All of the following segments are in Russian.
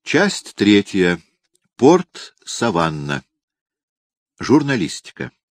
Часть третья. Порт Саванна. Журналистика.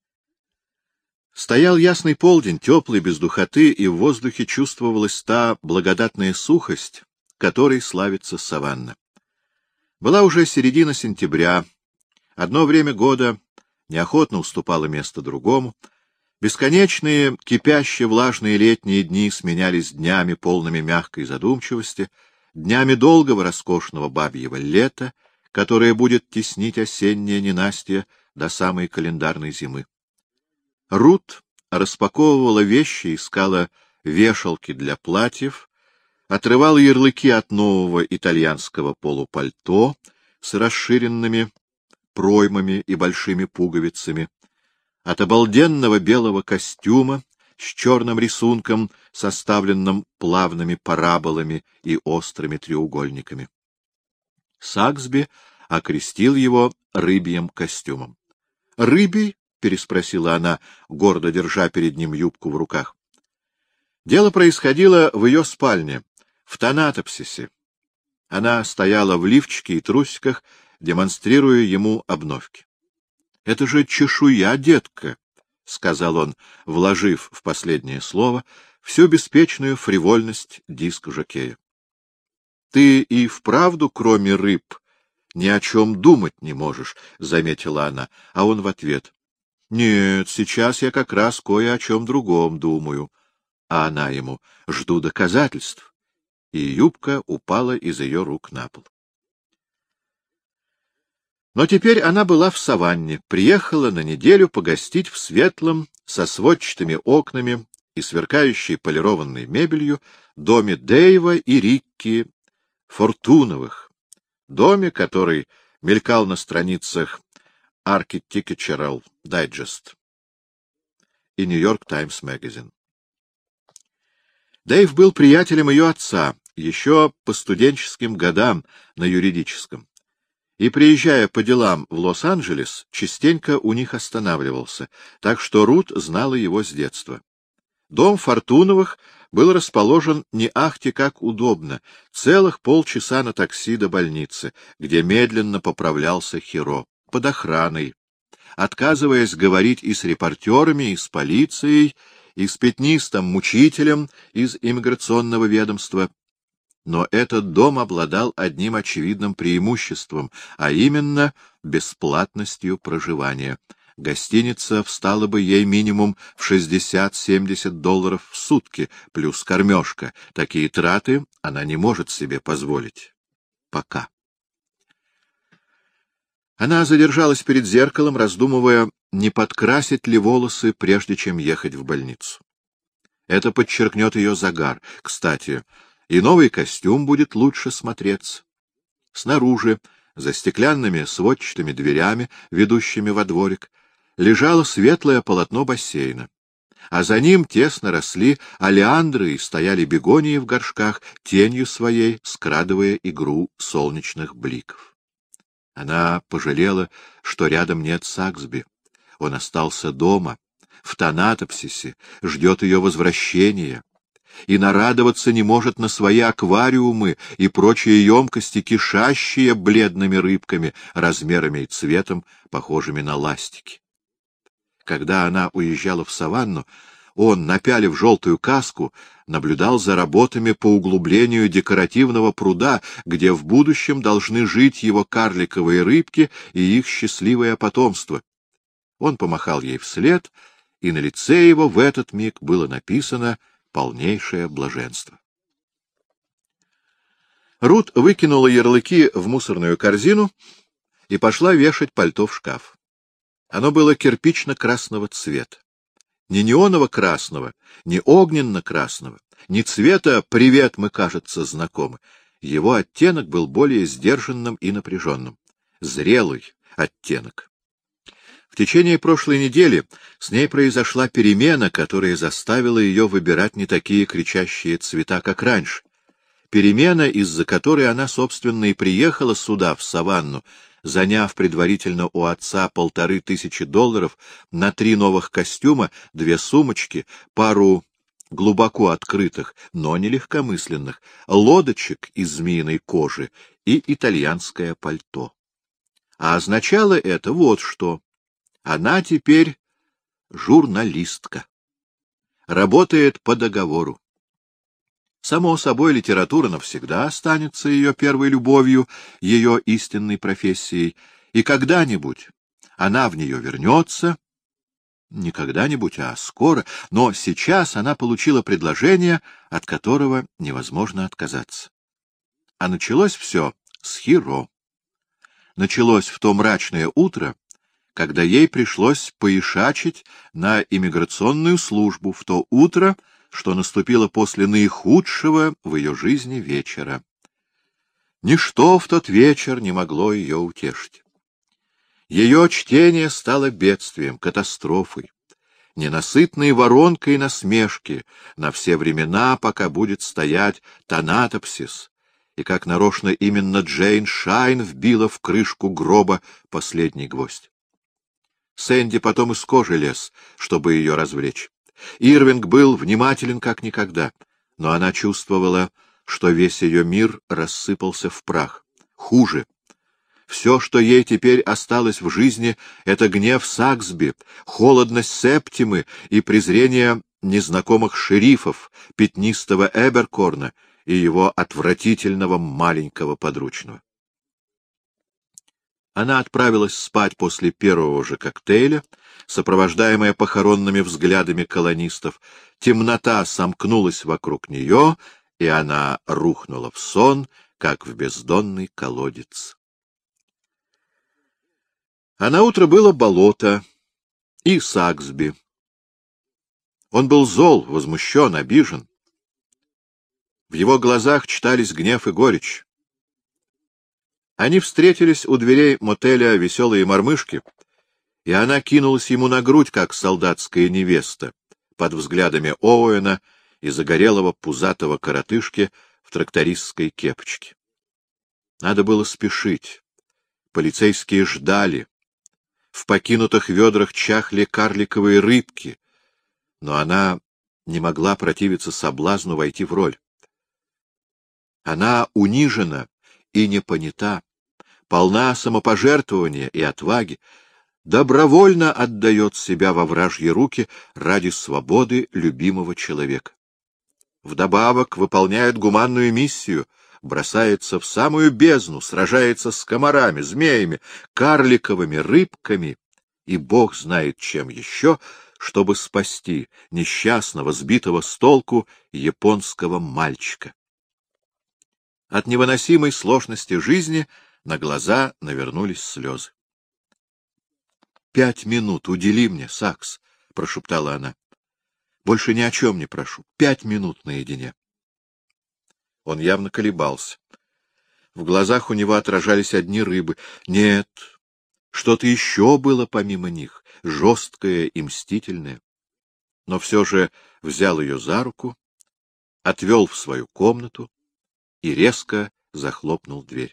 Стоял ясный полдень, теплый, без духоты, и в воздухе чувствовалась та благодатная сухость, которой славится Саванна. Была уже середина сентября. Одно время года неохотно уступало место другому. Бесконечные, кипящие влажные летние дни сменялись днями, полными мягкой задумчивости, днями долгого роскошного бабьего лета, которое будет теснить осеннее ненастье до самой календарной зимы. Рут распаковывала вещи, искала вешалки для платьев, отрывала ярлыки от нового итальянского полупальто с расширенными проймами и большими пуговицами, от обалденного белого костюма с черным рисунком, составленным плавными параболами и острыми треугольниками. Саксби окрестил его рыбьим костюмом. — Рыбий? — переспросила она, гордо держа перед ним юбку в руках. Дело происходило в ее спальне, в Танатопсисе. Она стояла в лифчике и трусиках, демонстрируя ему обновки. — Это же чешуя, детка! — сказал он, вложив в последнее слово всю беспечную фривольность диск-жокея. — Ты и вправду, кроме рыб, ни о чем думать не можешь, — заметила она, а он в ответ. — Нет, сейчас я как раз кое о чем другом думаю. А она ему: — Жду доказательств. И юбка упала из ее рук на пол. Но теперь она была в Саванне, приехала на неделю погостить в светлом, со сводчатыми окнами и сверкающей полированной мебелью доме Дэйва и Рикки Фортуновых, доме, который мелькал на страницах Architectural Digest и New York Times Magazine. Дэйв был приятелем ее отца, еще по студенческим годам на юридическом, и, приезжая по делам в Лос-Анджелес, частенько у них останавливался, так что Рут знала его с детства. Дом Фортуновых был расположен не ахти как удобно, целых полчаса на такси до больницы, где медленно поправлялся Хиро, под охраной, отказываясь говорить и с репортерами, и с полицией, и с пятнистым мучителем из иммиграционного ведомства. Но этот дом обладал одним очевидным преимуществом, а именно бесплатностью проживания. Гостиница встала бы ей минимум в $60-70 в сутки, плюс кормежка. Такие траты она не может себе позволить. Пока. Она задержалась перед зеркалом, раздумывая, не подкрасить ли волосы, прежде чем ехать в больницу. Это подчеркнет ее загар. Кстати, и новый костюм будет лучше смотреться. Снаружи, за стеклянными сводчатыми дверями, ведущими во дворик, лежало светлое полотно бассейна, а за ним тесно росли олеандры и стояли бегонии в горшках, тенью своей скрадывая игру солнечных бликов. Она пожалела, что рядом нет Саксби. Он остался дома, в Танатопсисе, ждет ее возвращения, и нарадоваться не может на свои аквариумы и прочие емкости, кишащие бледными рыбками, размерами и цветом, похожими на ластики. Когда она уезжала в Саванну, он, напялив желтую каску, наблюдал за работами по углублению декоративного пруда, где в будущем должны жить его карликовые рыбки и их счастливое потомство. Он помахал ей вслед, и на лице его в этот миг было написано полнейшее блаженство. Рут выкинула ярлыки в мусорную корзину и пошла вешать пальто в шкаф. Оно было кирпично-красного цвета. Не неоново-красного, не огненно-красного, не цвета «привет, мы, кажется, знакомы». Его оттенок был более сдержанным и напряженным. Зрелый оттенок. В течение прошлой недели с ней произошла перемена, которая заставила ее выбирать не такие кричащие цвета, как раньше. Перемена, из-за которой она, собственно, и приехала сюда, в Саванну, заняв предварительно у отца $1500 на 3 новых костюма, 2 сумочки, пару глубоко открытых, но не легкомысленных, лодочек из змеиной кожи и итальянское пальто. А означало это вот что. Она теперь журналистка. Работает по договору. Само собой, литература навсегда останется ее первой любовью, ее истинной профессией, и когда-нибудь она в нее вернется, не когда-нибудь, а скоро, но сейчас она получила предложение, от которого невозможно отказаться. А началось все с Хиро. Началось в то мрачное утро, когда ей пришлось поишачить на иммиграционную службу, в то утро, что наступило после наихудшего в ее жизни вечера. Ничто в тот вечер не могло ее утешить. Ее чтение стало бедствием, катастрофой, ненасытной воронкой насмешки на все времена, пока будет стоять Танатопсис, и как нарочно именно Джейн Шайн вбила в крышку гроба последний гвоздь. Сэнди потом из кожи лез, чтобы ее развлечь. Ирвинг был внимателен как никогда, но она чувствовала, что весь ее мир рассыпался в прах. Хуже. Все, что ей теперь осталось в жизни, — это гнев Саксби, холодность Септимы и презрение незнакомых шерифов, пятнистого Эберкорна и его отвратительного маленького подручного. Она отправилась спать после первого же коктейля, сопровождаемая похоронными взглядами колонистов. Темнота сомкнулась вокруг нее, и она рухнула в сон, как в бездонный колодец. А наутро было болото и Саксби. Он был зол, возмущен, обижен. В его глазах читались гнев и горечь. Они встретились у дверей мотеля «Веселые мормышки», и она кинулась ему на грудь, как солдатская невеста, под взглядами Оуэна и загорелого пузатого коротышки в трактористской кепочке. Надо было спешить. Полицейские ждали. В покинутых ведрах чахли карликовые рыбки, но она не могла противиться соблазну войти в роль. Она унижена и не понята, полна самопожертвования и отваги, добровольно отдает себя во вражьи руки ради свободы любимого человека. Вдобавок выполняет гуманную миссию, бросается в самую бездну, сражается с комарами, змеями, карликовыми рыбками и бог знает чем еще, чтобы спасти несчастного, сбитого с толку японского мальчика. От невыносимой сложности жизни на глаза навернулись слезы. — 5 минут удели мне, Сакс, — прошептала она. — Больше ни о чем не прошу. 5 минут наедине. Он явно колебался. В глазах у него отражались одни рыбы. Нет, что-то еще было помимо них, жесткое и мстительное. Но все же взял ее за руку, отвел в свою комнату и резко захлопнул дверь.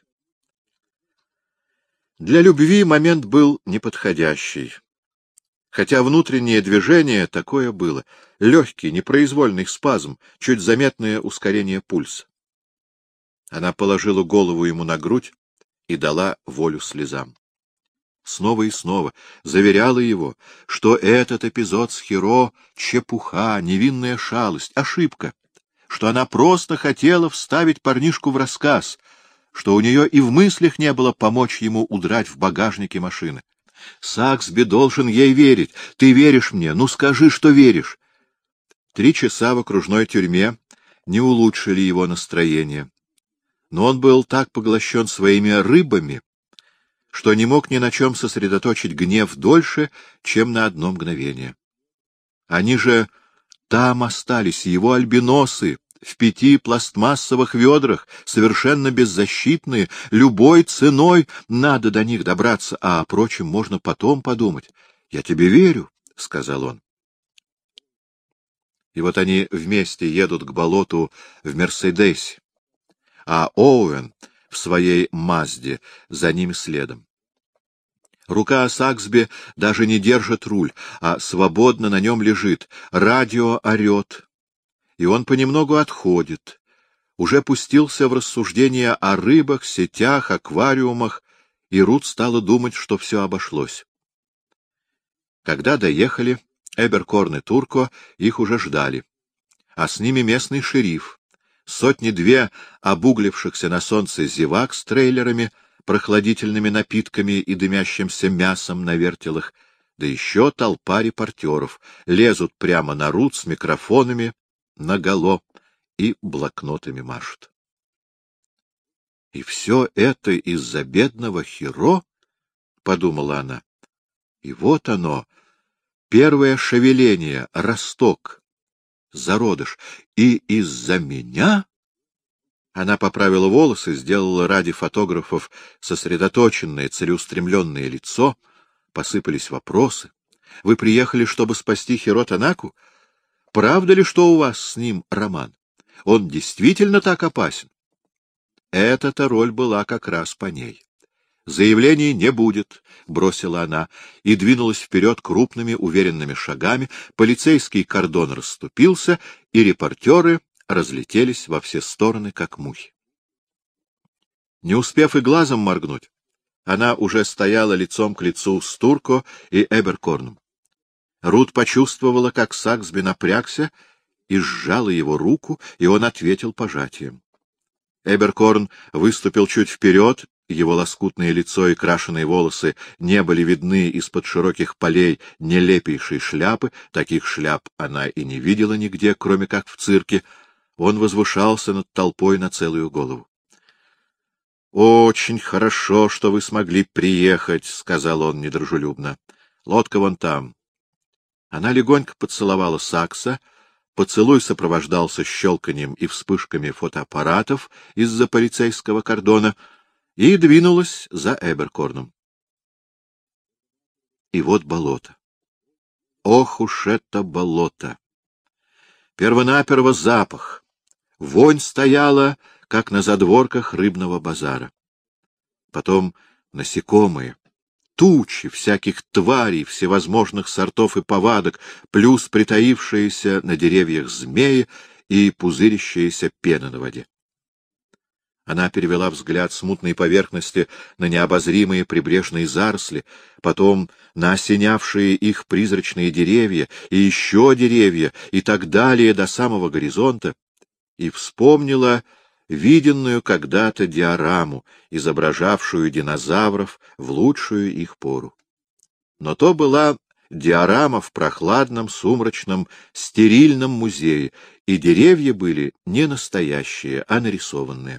Для любви момент был неподходящий. Хотя внутреннее движение такое было, легкий, непроизвольный спазм, чуть заметное ускорение пульса. Она положила голову ему на грудь и дала волю слезам. Снова и снова заверяла его, что этот эпизод с Хиро — чепуха, невинная шалость, ошибка, что она просто хотела вставить парнишку в рассказ, что у нее и в мыслях не было помочь ему удрать в багажнике машины. Саксби должен ей верить. Ты веришь мне? Ну скажи, что веришь. 3 часа в окружной тюрьме не улучшили его настроение. Но он был так поглощен своими рыбами, что не мог ни на чем сосредоточить гнев дольше, чем на одно мгновение. Они же там остались, его альбиносы, в 5 пластмассовых ведрах, совершенно беззащитные, любой ценой надо до них добраться, а о прочем можно потом подумать. — Я тебе верю, — сказал он. И вот они вместе едут к болоту в Мерседесе, а Оуэн в своей Мазде за ними следом. Рука Саксби даже не держит руль, а свободно на нем лежит. Радио орет. и он понемногу отходит, уже пустился в рассуждения о рыбах, сетях, аквариумах, и Рут стала думать, что все обошлось. Когда доехали, Эберкорн и Турко их уже ждали, а с ними местный шериф, сотни-две обуглившихся на солнце зевак с трейлерами, прохладительными напитками и дымящимся мясом на вертелах, да еще толпа репортеров лезут прямо на Рут с микрофонами наголо и блокнотами машут. И все это из-за бедного Хиро, — подумала она. И вот оно, первое шевеление, росток, зародыш. И из-за меня? Она поправила волосы, сделала ради фотографов сосредоточенное, целеустремленное лицо. Посыпались вопросы. Вы приехали, чтобы спасти Хиро Танаку? Правда ли, что у вас с ним роман? Он действительно так опасен? Эта-то роль была как раз по ней. «Заявлений не будет», — бросила она и двинулась вперед крупными уверенными шагами. Полицейский кордон расступился, и репортеры разлетелись во все стороны, как мухи. Не успев и глазом моргнуть, она уже стояла лицом к лицу с Турко и Эберкорном. Рут почувствовала, как Саксби напрягся, и сжала его руку, и он ответил пожатием. Эберкорн выступил чуть вперед, его лоскутное лицо и крашеные волосы не были видны из-под широких полей нелепейшей шляпы, таких шляп она и не видела нигде, кроме как в цирке. Он возвышался над толпой на целую голову. — Очень хорошо, что вы смогли приехать, — сказал он недружелюбно. — Лодка вон там. Она легонько поцеловала Сакса. Поцелуй сопровождался щелканием и вспышками фотоаппаратов из-за полицейского кордона и двинулась за Эберкорном. И вот болото. Ох уж это болото! Первонаперво запах. Вонь стояла, как на задворках рыбного базара. Потом насекомые. Тучи всяких тварей, всевозможных сортов и повадок, плюс притаившиеся на деревьях змеи и пузырящаяся пена на воде. Она перевела взгляд с мутной поверхности на необозримые прибрежные заросли, потом на осенявшие их призрачные деревья, и еще деревья, и так далее до самого горизонта, и вспомнила виденную когда-то диораму, изображавшую динозавров в лучшую их пору. Но то была диорама в прохладном, сумрачном, стерильном музее, и деревья были не настоящие, а нарисованные.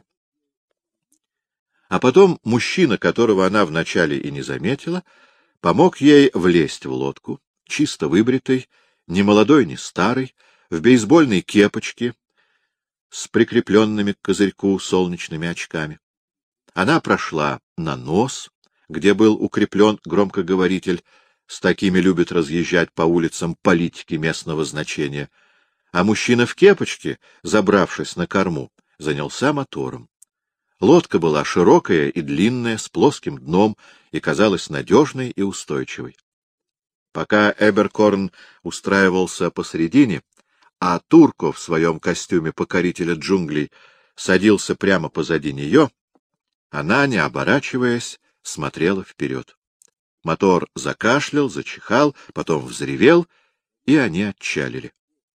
А потом мужчина, которого она вначале и не заметила, помог ей влезть в лодку, чисто выбритый, ни молодой, ни старый, в бейсбольной кепочке, с прикрепленными к козырьку солнечными очками. Она прошла на нос, где был укреплен громкоговоритель, с такими любят разъезжать по улицам политики местного значения, а мужчина в кепочке, забравшись на корму, занялся мотором. Лодка была широкая и длинная, с плоским дном, и казалась надежной и устойчивой. Пока Эберкорн устраивался посредине, а Турко в своем костюме покорителя джунглей садился прямо позади нее, она, не оборачиваясь, смотрела вперед. Мотор закашлял, зачихал, потом взревел, и они отчалили.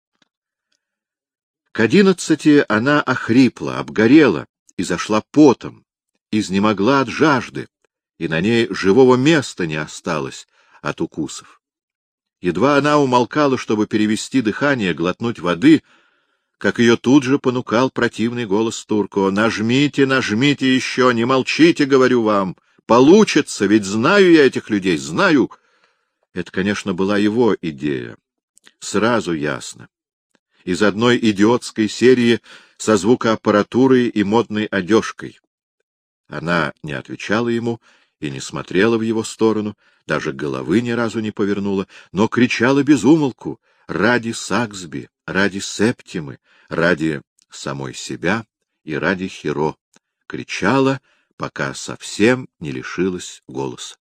К 11 она охрипла, обгорела и зашла потом, изнемогла от жажды, и на ней живого места не осталось от укусов. Едва она умолкала, чтобы перевести дыхание, глотнуть воды, как ее тут же понукал противный голос Турко. «Нажмите, нажмите еще, не молчите, говорю вам! Получится, ведь знаю я этих людей, знаю!» Это, конечно, была его идея. Сразу ясно. Из одной идиотской серии со звукоаппаратурой и модной одежкой. Она не отвечала ему и не смотрела в его сторону, даже головы ни разу не повернула, но кричала без умолку ради Саксби, ради Септимы, ради самой себя и ради Хиро. Кричала, пока совсем не лишилась голоса.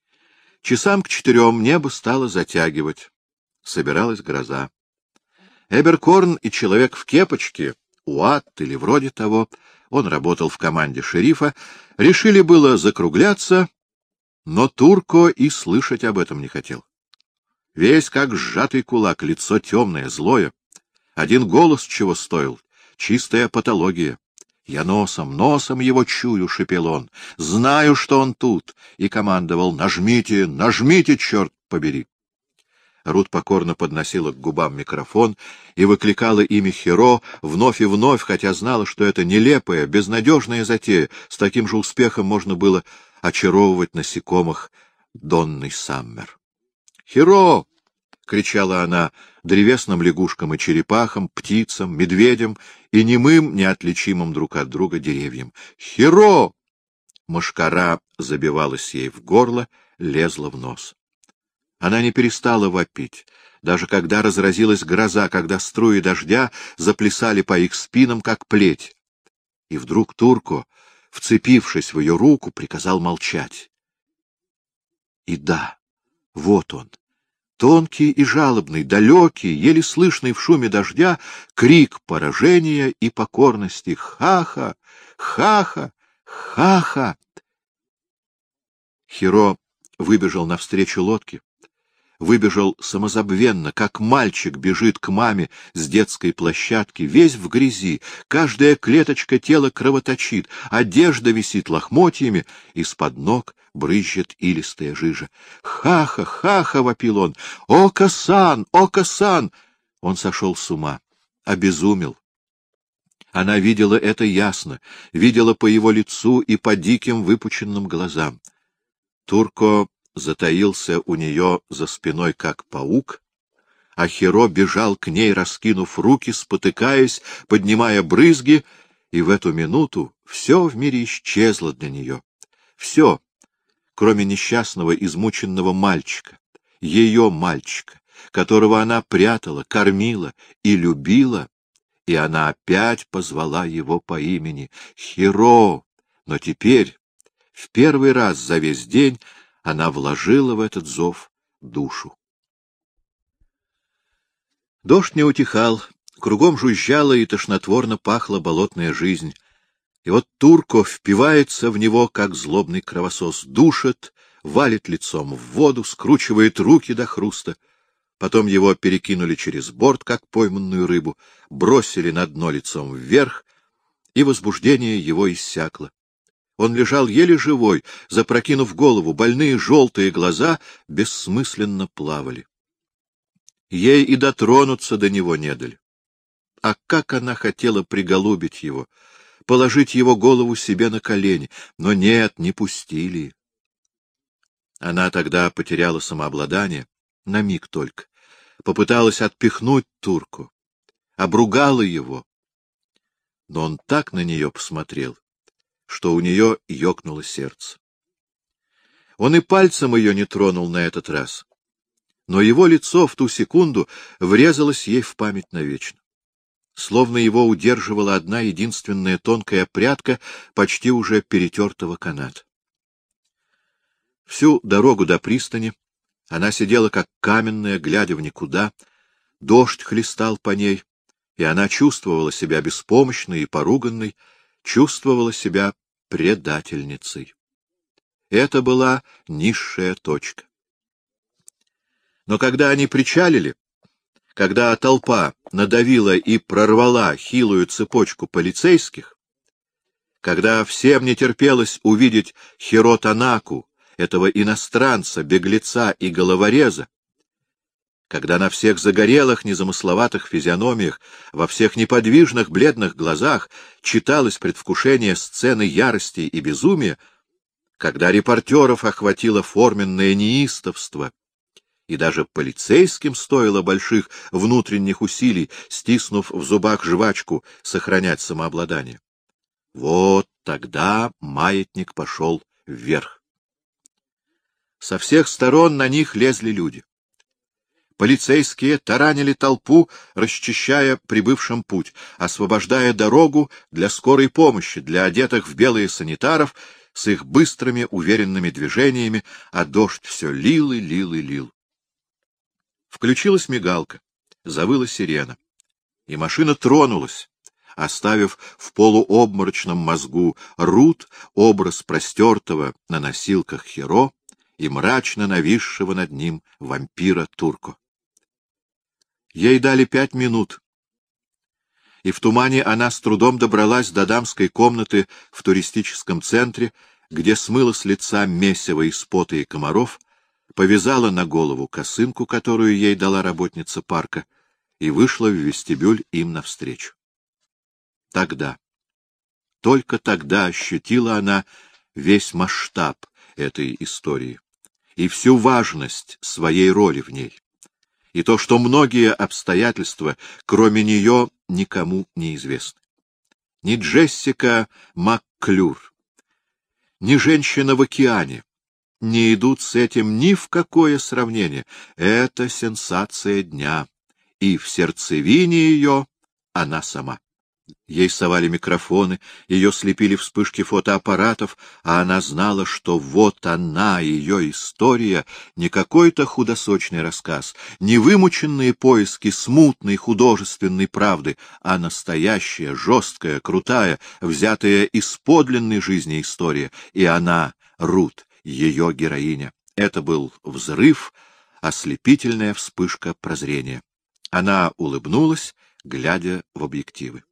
Часам к 4 небо стало затягивать. Собиралась гроза. Эберкорн и человек в кепочке, Уатт или вроде того, он работал в команде шерифа, решили было закругляться, но Турко и слышать об этом не хотел. Весь как сжатый кулак, лицо темное, злое. Один голос чего стоил — чистая патология. «Я носом его чую», — шипел он. «Знаю, что он тут», — и командовал: «Нажмите, нажмите, черт побери». Рут покорно подносила к губам микрофон и выкликала имя Хиро вновь и вновь, хотя знала, что это нелепая, безнадежная затея. С таким же успехом можно было очаровывать насекомых Донной Саммер. «Хиро!» — кричала она древесным лягушкам и черепахам, птицам, медведям и немым, неотличимым друг от друга деревьям. «Хиро!» Мошкара забивалась ей в горло, лезла в нос. Она не перестала вопить, даже когда разразилась гроза, когда струи дождя заплясали по их спинам, как плеть. И вдруг Турко, вцепившись в ее руку, приказал молчать. И да, вот он, тонкий и жалобный, далекий, еле слышный в шуме дождя, крик поражения и покорности: «Ха-ха! Ха-ха! Ха-ха!» Хиро выбежал навстречу лодке. Выбежал самозабвенно, как мальчик бежит к маме с детской площадки, весь в грязи, каждая клеточка тела кровоточит, одежда висит лохмотьями, из-под ног брызжет илистая жижа. «Ха-ха! Ха-ха!» — вопил он. «Ока-сан! Ока-сан!» Он сошел с ума, обезумел. Она видела это ясно, видела по его лицу и по диким выпученным глазам. Турко затаился у нее за спиной, как паук, а Хиро бежал к ней, раскинув руки, спотыкаясь, поднимая брызги, и в эту минуту все в мире исчезло для нее. Все, кроме несчастного, измученного мальчика, ее мальчика, которого она прятала, кормила и любила, и она опять позвала его по имени — Хиро, но теперь, в первый раз за весь день, она вложила в этот зов душу. Дождь не утихал, кругом жужжала и тошнотворно пахла болотная жизнь. И вот Турко впивается в него, как злобный кровосос, душит, валит лицом в воду, скручивает руки до хруста. Потом его перекинули через борт, как пойманную рыбу, бросили на дно лицом вверх, и возбуждение его иссякло. Он лежал еле живой, запрокинув голову, больные желтые глаза бессмысленно плавали. Ей и дотронуться до него не дали. А как она хотела приголубить его, положить его голову себе на колени, но нет, не пустили. Она тогда потеряла самообладание, на миг только, попыталась отпихнуть Турку, обругала его, но он так на нее посмотрел, что у нее ёкнуло сердце. Он и пальцем ее не тронул на этот раз, но его лицо в ту секунду врезалось ей в память навечно. Словно его удерживала одна единственная тонкая прядка почти уже перетертого каната. Всю дорогу до пристани она сидела как каменная, глядя в никуда, дождь хлестал по ней, и она чувствовала себя беспомощной и поруганной, чувствовала себя предательницей. Это была низшая точка. Но когда они причалили, когда толпа надавила и прорвала хилую цепочку полицейских, когда всем не терпелось увидеть Хиро Танаку, этого иностранца, беглеца и головореза, когда на всех загорелых, незамысловатых физиономиях, во всех неподвижных бледных глазах читалось предвкушение сцены ярости и безумия, когда репортеров охватило форменное неистовство, и даже полицейским стоило больших внутренних усилий, стиснув в зубах жвачку, сохранять самообладание. Вот тогда маятник пошел вверх. Со всех сторон на них лезли люди. Полицейские таранили толпу, расчищая прибывшим путь, освобождая дорогу для скорой помощи, для одетых в белые санитаров с их быстрыми, уверенными движениями, а дождь все лил и лил и лил. Включилась мигалка, завыла сирена. И машина тронулась, оставив в полуобморочном мозгу Рут образ простертого на носилках Херо и мрачно нависшего над ним вампира Турко. Ей дали 5 минут, и в тумане она с трудом добралась до дамской комнаты в туристическом центре, где смыла с лица месиво из пота и комаров, повязала на голову косынку, которую ей дала работница парка, и вышла в вестибюль им навстречу. Тогда, только тогда ощутила она весь масштаб этой истории и всю важность своей роли в ней, и то, что многие обстоятельства, кроме нее, никому не известны. Ни Джессика МакКлюр, ни женщина в океане не идут с этим ни в какое сравнение. Это сенсация дня, и в сердцевине ее она сама. Ей совали микрофоны, ее слепили вспышки фотоаппаратов, а она знала, что вот она, ее история, не какой-то худосочный рассказ, не вымученные поиски смутной художественной правды, а настоящая, жесткая, крутая, взятая из подлинной жизни история. И она, Рут, ее героиня. Это был взрыв, ослепительная вспышка прозрения. Она улыбнулась, глядя в объективы.